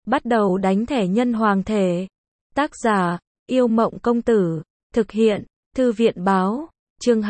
Bắt đầu đánh thẻ nhân hoàng thể. Tác giả, Yêu Mộng Công Tử. Thực hiện, Thư viện báo. Chương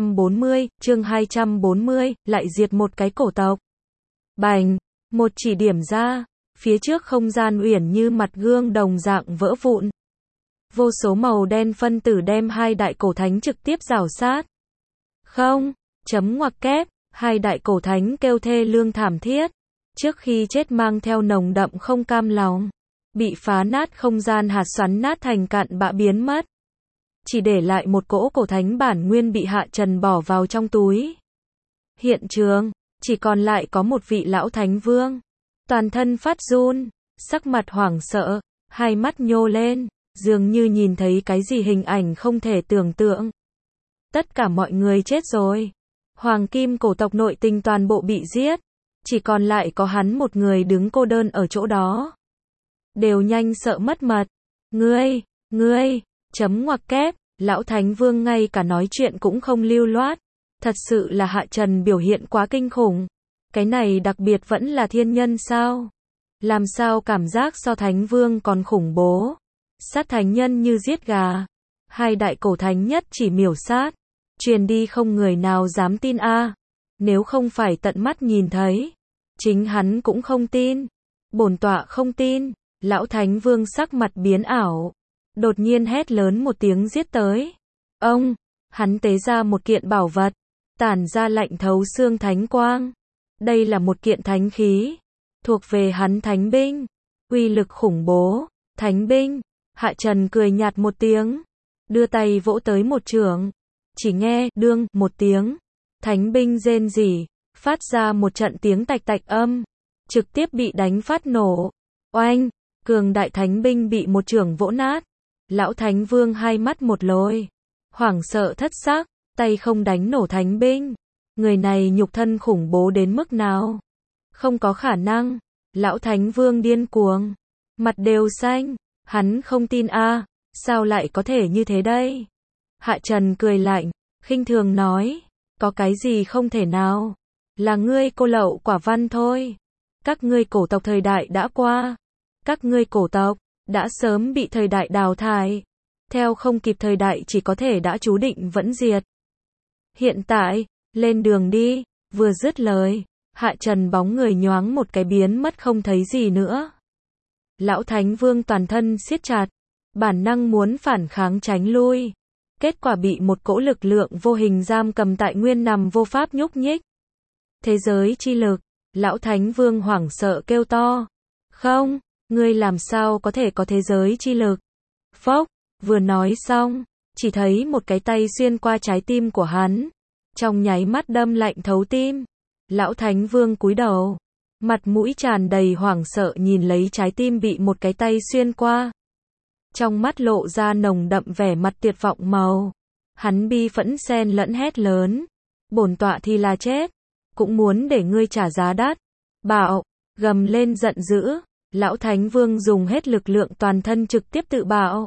240, lại diệt một cái cổ tộc. Bành, một chỉ điểm ra, phía trước không gian uyển như mặt gương đồng dạng vỡ vụn. Vô số màu đen phân tử đem hai đại cổ thánh trực tiếp rào sát. Không, chấm ngoặc kép, hai đại cổ thánh kêu thê lương thảm thiết. Trước khi chết mang theo nồng đậm không cam lòng. Bị phá nát không gian hạt xoắn nát thành cạn bã biến mất. Chỉ để lại một cỗ cổ thánh bản nguyên bị Hạ Trần bỏ vào trong túi. Hiện trường, chỉ còn lại có một vị lão thánh vương. Toàn thân phát run, sắc mặt hoảng sợ, hai mắt nhô lên, dường như nhìn thấy cái gì hình ảnh không thể tưởng tượng. Tất cả mọi người chết rồi. Hoàng kim cổ tộc nội tình toàn bộ bị giết. Chỉ còn lại có hắn một người đứng cô đơn ở chỗ đó. Đều nhanh sợ mất mật. Ngươi, chấm ngoặc kép, lão thánh vương ngay cả nói chuyện cũng không lưu loát. Thật sự là Hạ Trần biểu hiện quá kinh khủng. Cái này đặc biệt vẫn là thiên nhân sao? Làm sao cảm giác so thánh vương còn khủng bố? Sát thánh nhân như giết gà. Hai đại cổ thánh nhất chỉ miểu sát. Truyền đi không người nào dám tin a. Nếu không phải tận mắt nhìn thấy, chính hắn cũng không tin. Bổn tọa không tin. Lão thánh vương sắc mặt biến ảo. Đột nhiên hét lớn một tiếng giết tới. Ông, hắn tế ra một kiện bảo vật, tản ra lạnh thấu xương thánh quang. Đây là một kiện thánh khí, thuộc về hắn thánh binh, uy lực khủng bố. Thánh binh. Hạ Trần cười nhạt một tiếng, đưa tay vỗ tới một chưởng. Chỉ nghe đương một tiếng, thánh binh rên rỉ, phát ra một trận tiếng tạch tạch âm, trực tiếp bị đánh phát nổ. Oanh, cường đại thánh binh bị một chưởng vỗ nát. Lão thánh vương hai mắt một lồi, hoảng sợ thất sắc, tay không đánh nổ thánh binh. Người này nhục thân khủng bố đến mức nào? Không có khả năng. Lão thánh vương điên cuồng, mặt đều xanh, hắn không tin a, sao lại có thể như thế đây? Hạ Trần cười lạnh, khinh thường nói, có cái gì không thể nào? Là ngươi cô lậu quả văn thôi. Các ngươi cổ tộc thời đại đã qua. Các ngươi cổ tộc đã sớm bị thời đại đào thải. Theo không kịp thời đại chỉ có thể đã chú định vẫn diệt. Hiện tại, lên đường đi. Vừa dứt lời, Hạ Trần bóng người nhoáng một cái biến mất không thấy gì nữa. Lão thánh vương toàn thân siết chặt, bản năng muốn phản kháng tránh lui. Kết quả bị một cỗ lực lượng vô hình giam cầm tại nguyên nằm vô pháp nhúc nhích. Thế giới chi lực. Lão thánh vương hoảng sợ kêu to. Không, ngươi làm sao có thể có thế giới chi lực? Phốc, vừa nói xong, chỉ thấy một cái tay xuyên qua trái tim của hắn. Trong nháy mắt đâm lạnh thấu tim. Lão thánh vương cúi đầu, mặt mũi tràn đầy hoảng sợ nhìn lấy trái tim bị một cái tay xuyên qua. Trong mắt lộ ra nồng đậm vẻ mặt tuyệt vọng màu. Hắn bi phẫn xen lẫn hét lớn. Bổn tọa thì là chết, cũng muốn để ngươi trả giá đắt. Bạo, gầm lên giận dữ. Lão thánh vương dùng hết lực lượng toàn thân trực tiếp tự bạo.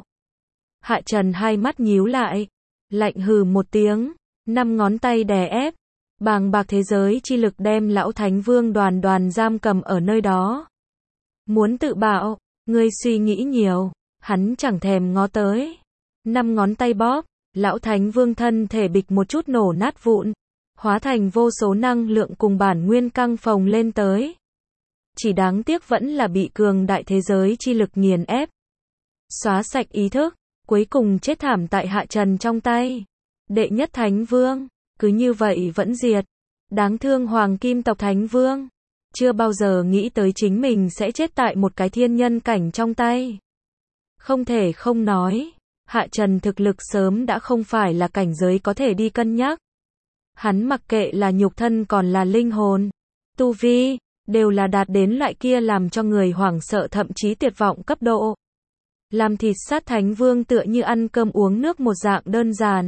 Hạ Trần hai mắt nhíu lại, lạnh hừ một tiếng, 5 ngón tay đè ép, bàng bạc thế giới chi lực đem lão thánh vương đoàn đoàn giam cầm ở nơi đó. Muốn tự bạo, ngươi suy nghĩ nhiều. Hắn chẳng thèm ngó tới. 5 ngón tay bóp, lão thánh vương thân thể bịch một chút nổ nát vụn, hóa thành vô số năng lượng cùng bản nguyên căng phồng lên tới. Chỉ đáng tiếc vẫn là bị cường đại thế giới chi lực nghiền ép. Xóa sạch ý thức, cuối cùng chết thảm tại Hạ Trần trong tay. Đệ nhất thánh vương, cứ như vậy vẫn diệt. Đáng thương hoàng kim tộc thánh vương. Chưa bao giờ nghĩ tới chính mình sẽ chết tại một cái thiên nhân cảnh trong tay. Không thể không nói, Hạ Trần thực lực sớm đã không phải là cảnh giới có thể đi cân nhắc. Hắn mặc kệ là nhục thân còn là linh hồn, tu vi, đều là đạt đến loại kia làm cho người hoảng sợ thậm chí tuyệt vọng cấp độ. Làm thịt sát thánh vương tựa như ăn cơm uống nước một dạng đơn giản.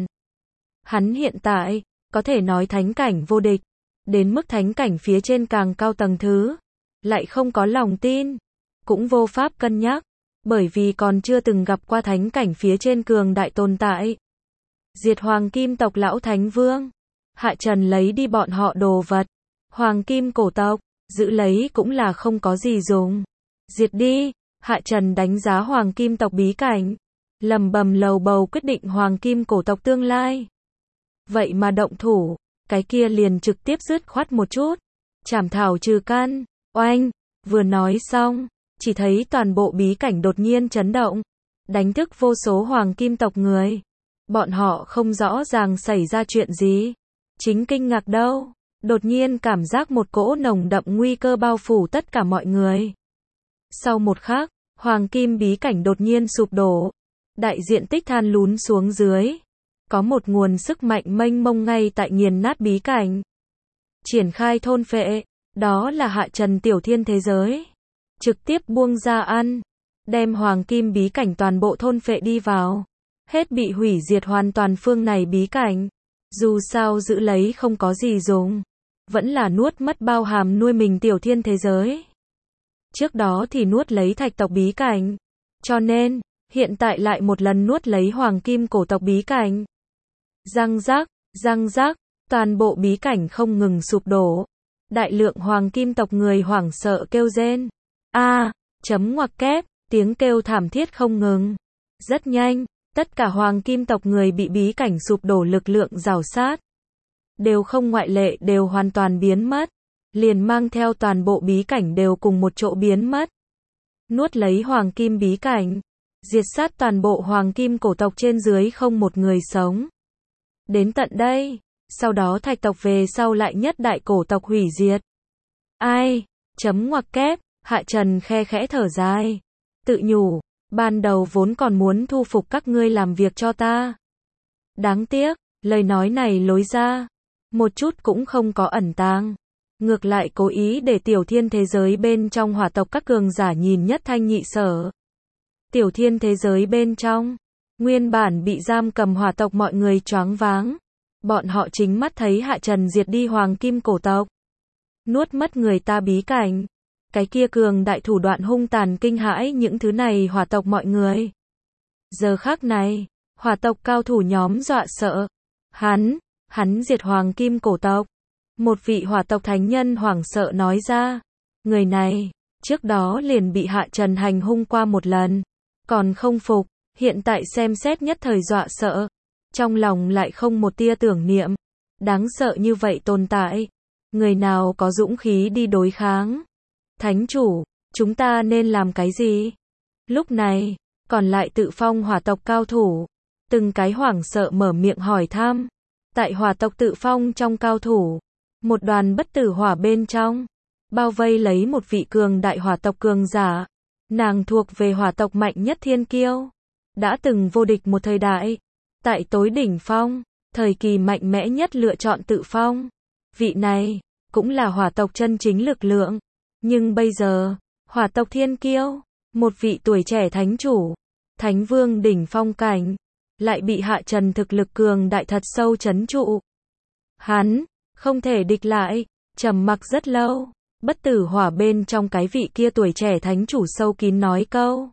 Hắn hiện tại, có thể nói thánh cảnh vô địch, đến mức thánh cảnh phía trên càng cao tầng thứ, lại không có lòng tin, cũng vô pháp cân nhắc, bởi vì còn chưa từng gặp qua thánh cảnh phía trên cường đại tồn tại. Diệt hoàng kim tộc lão thánh vương, Hạ Trần lấy đi bọn họ đồ vật, hoàng kim cổ tộc, giữ lấy cũng là không có gì dùng. Diệt đi, Hạ Trần đánh giá hoàng kim tộc bí cảnh. Lầm bầm lầu bầu quyết định hoàng kim cổ tộc tương lai. Vậy mà động thủ, cái kia liền trực tiếp dứt khoát một chút. Chảm thảo trừ căn, oanh, vừa nói xong, chỉ thấy toàn bộ bí cảnh đột nhiên chấn động. Đánh thức vô số hoàng kim tộc người. Bọn họ không rõ ràng xảy ra chuyện gì. Chính kinh ngạc đâu. Đột nhiên cảm giác một cỗ nồng đậm nguy cơ bao phủ tất cả mọi người. Sau một khắc, hoàng kim bí cảnh đột nhiên sụp đổ. Đại diện tích than lún xuống dưới. Có một nguồn sức mạnh mênh mông ngay tại nghiền nát bí cảnh. Triển khai thôn phệ, đó là Hạ Trần tiểu thiên thế giới. Trực tiếp buông ra ăn, đem hoàng kim bí cảnh toàn bộ thôn phệ đi vào. Hết bị hủy diệt hoàn toàn phương này bí cảnh. Dù sao giữ lấy không có gì dùng. Vẫn là nuốt mất bao hàm nuôi mình tiểu thiên thế giới. Trước đó thì nuốt lấy thạch tộc bí cảnh. Cho nên, hiện tại lại một lần nuốt lấy hoàng kim cổ tộc bí cảnh. Răng rác, toàn bộ bí cảnh không ngừng sụp đổ. Đại lượng hoàng kim tộc người hoảng sợ kêu rên. Chấm ngoặc kép, tiếng kêu thảm thiết không ngừng. Rất nhanh, tất cả hoàng kim tộc người bị bí cảnh sụp đổ lực lượng rào sát. Đều không ngoại lệ đều hoàn toàn biến mất. Liền mang theo toàn bộ bí cảnh đều cùng một chỗ biến mất. Nuốt lấy hoàng kim bí cảnh. Diệt sát toàn bộ hoàng kim cổ tộc trên dưới không một người sống. Đến tận đây, sau đó thạch tộc về sau lại nhất đại cổ tộc hủy diệt. Chấm ngoặc kép, Hạ Trần khe khẽ thở dài. Tự nhủ, ban đầu vốn còn muốn thu phục các ngươi làm việc cho ta. Đáng tiếc, lời nói này lối ra, một chút cũng không có ẩn tàng. Ngược lại cố ý để tiểu thiên thế giới bên trong hỏa tộc các cường giả nhìn nhất thanh nhị sở. Tiểu thiên thế giới bên trong, nguyên bản bị giam cầm hỏa tộc mọi người choáng váng. Bọn họ chính mắt thấy Hạ Trần diệt đi hoàng kim cổ tộc. Nuốt mất người ta bí cảnh. Cái kia cường đại thủ đoạn hung tàn kinh hãi những thứ này hỏa tộc mọi người. Giờ khắc này, hỏa tộc cao thủ nhóm dọa sợ. Hắn diệt hoàng kim cổ tộc. Một vị hỏa tộc thánh nhân hoảng sợ nói ra. Người này, trước đó liền bị Hạ Trần hành hung qua một lần. Còn không phục, hiện tại xem xét nhất thời dọa sợ. Trong lòng lại không một tia tưởng niệm. Đáng sợ như vậy tồn tại. Người nào có dũng khí đi đối kháng. Thánh chủ, chúng ta nên làm cái gì? Lúc này, còn lại tự phong hỏa tộc cao thủ. Từng cái hoảng sợ mở miệng hỏi thăm. Tại hỏa tộc tự phong trong cao thủ. Một đoàn bất tử hỏa bên trong. Bao vây lấy một vị cường đại hỏa tộc cường giả. Nàng thuộc về hỏa tộc mạnh nhất thiên kiêu. Đã từng vô địch một thời đại. Tại tối đỉnh phong, thời kỳ mạnh mẽ nhất lựa chọn tự phong. Vị này, cũng là hỏa tộc chân chính lực lượng. Nhưng bây giờ, hỏa tộc thiên kiêu, một vị tuổi trẻ thánh chủ, thánh vương đỉnh phong cảnh, lại bị Hạ Trần thực lực cường đại thật sâu trấn trụ. Hắn, không thể địch lại, trầm mặc rất lâu, bất tử hỏa bên trong cái vị kia tuổi trẻ thánh chủ sâu kín nói câu.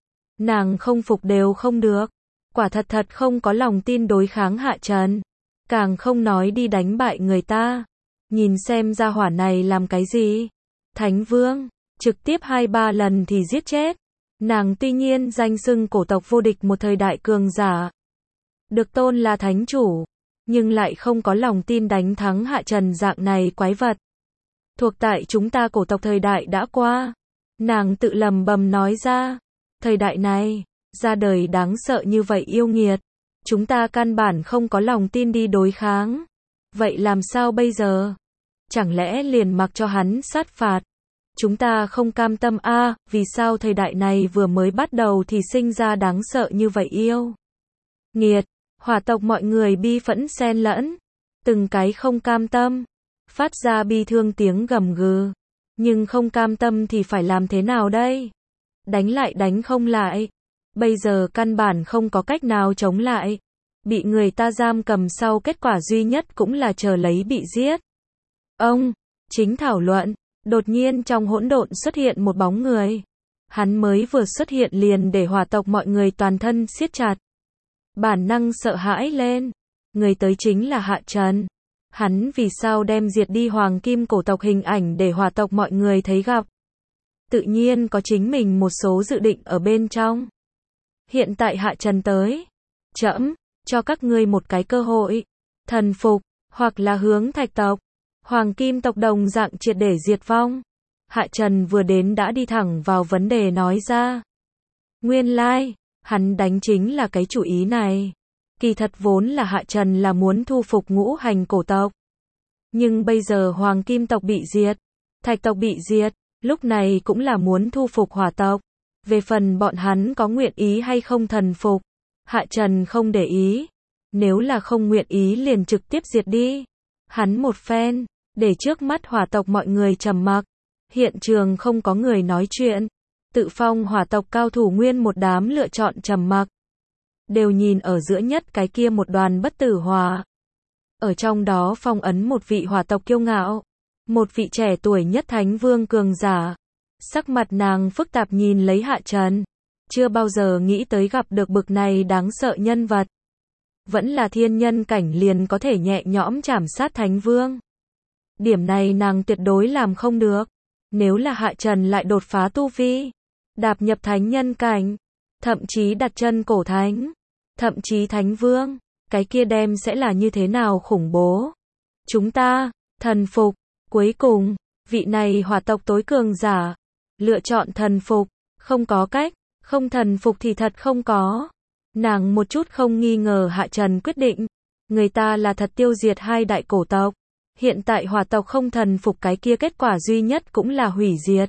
Nàng không phục đều không được, quả thật không có lòng tin đối kháng Hạ Trần, càng không nói đi đánh bại người ta. Nhìn xem ra hỏa này làm cái gì. Thánh vương, trực tiếp 2-3 lần thì giết chết. Nàng tuy nhiên danh xưng cổ tộc vô địch một thời đại cường giả. Được tôn là thánh chủ, nhưng lại không có lòng tin đánh thắng Hạ Trần dạng này quái vật. Thuộc tại chúng ta cổ tộc thời đại đã qua. Nàng tự lầm bầm nói ra. Thời đại này, ra đời đáng sợ như vậy yêu nghiệt. Chúng ta căn bản không có lòng tin đi đối kháng. Vậy làm sao bây giờ? Chẳng lẽ liền mặc cho hắn sát phạt? Chúng ta không cam tâm vì sao thời đại này vừa mới bắt đầu thì sinh ra đáng sợ như vậy yêu nghiệt? Hỏa tộc mọi người bi phẫn xen lẫn, từng cái không cam tâm, phát ra bi thương tiếng gầm gừ. Nhưng không cam tâm thì phải làm thế nào đây? Đánh lại đánh không lại. Bây giờ căn bản không có cách nào chống lại. Bị người ta giam cầm sau kết quả duy nhất cũng là chờ lấy bị giết. Chính thảo luận, đột nhiên trong hỗn độn xuất hiện một bóng người. Hắn mới vừa xuất hiện liền để hỏa tộc mọi người toàn thân siết chặt. Bản năng sợ hãi lên. Người tới chính là Hạ Trần. Hắn vì sao đem diệt đi hoàng kim cổ tộc hình ảnh để hỏa tộc mọi người thấy gặp. tự nhiên có chính mình một số dự định ở bên trong. Hiện tại Hạ Trần tới, trẫm cho các ngươi một cái cơ hội, thần phục, hoặc là hướng Thạch tộc, Hoàng Kim tộc đồng dạng triệt để diệt vong. Hạ Trần vừa đến đã đi thẳng vào vấn đề nói ra. Nguyên lai, hắn đánh chính là cái chủ ý này. Kỳ thật vốn là Hạ Trần là muốn thu phục ngũ hành cổ tộc. Nhưng bây giờ Hoàng Kim tộc bị diệt, Thạch tộc bị diệt, lúc này cũng là muốn thu phục Hỏa tộc. Về phần bọn hắn có nguyện ý hay không thần phục, Hạ Trần không để ý. Nếu là không nguyện ý liền trực tiếp diệt đi. Hắn một phen, để trước mắt Hỏa tộc mọi người trầm mặc. Hiện trường không có người nói chuyện. Tự phong Hỏa tộc cao thủ nguyên một đám lựa chọn trầm mặc. Đều nhìn ở giữa nhất cái kia một đoàn bất tử hỏa. Ở trong đó phong ấn một vị Hỏa tộc kiêu ngạo. Một vị trẻ tuổi nhất thánh vương cường giả. Sắc mặt nàng phức tạp nhìn lấy Hạ Trần. Chưa bao giờ nghĩ tới gặp được bực này đáng sợ nhân vật. Vẫn là thiên nhân cảnh liền có thể nhẹ nhõm trảm sát thánh vương. Điểm này nàng tuyệt đối làm không được. Nếu là Hạ Trần lại đột phá tu vi, đạp nhập thánh nhân cảnh, thậm chí đặt chân cổ thánh, thậm chí thánh vương, cái kia đem sẽ là như thế nào khủng bố. Chúng ta, thần phục, cuối cùng, vị này Hỏa tộc tối cường giả, lựa chọn thần phục, không có cách, không thần phục thì thật không có. Nàng một chút không nghi ngờ Hạ Trần quyết định, người ta là thật tiêu diệt hai đại cổ tộc. Hiện tại Hỏa tộc không thần phục cái kia kết quả duy nhất cũng là hủy diệt.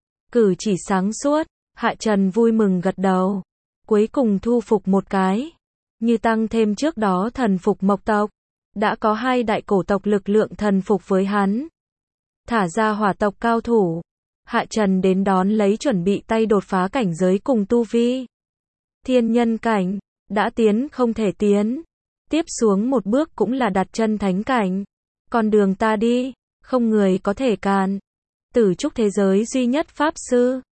Cử chỉ sáng suốt, Hạ Trần vui mừng gật đầu. Cuối cùng thu phục một cái. Như tăng thêm trước đó thần phục Mộc tộc. Đã có hai đại cổ tộc lực lượng thần phục với hắn. Thả ra Hỏa tộc cao thủ. Hạ Trần đến đón lấy chuẩn bị tay đột phá cảnh giới cùng tu vi. Thiên nhân cảnh, đã tiến không thể tiến. Tiếp xuống một bước cũng là đặt chân thánh cảnh. Con đường ta đi, không người có thể cản. Tử trúc thế giới duy nhất pháp sư,